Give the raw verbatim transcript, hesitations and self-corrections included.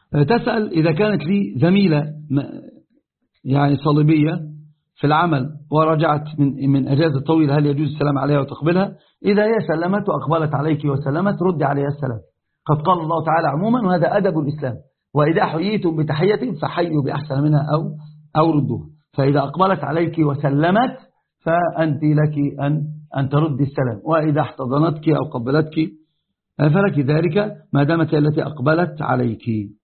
تسأل إذا كانت لي زميلة يعني صليبية في العمل ورجعت من من أجازة طويلة، هل يجوز السلام عليها وتقبلها؟ إذا هي سلمت وأقبلت عليك وسلمت رد عليها السلام، قد قال الله تعالى عموما وهذا أدب الإسلام: وإذا حييتم بتحية فحيوا بأحسن منها أو أو ردوها. فإذا أقبلت عليك وسلمت فأنت لك أن أن ترد السلام، وإذا احتضنتك أو قبلتك فلك ذلك ما دامت التي أقبلت عليك.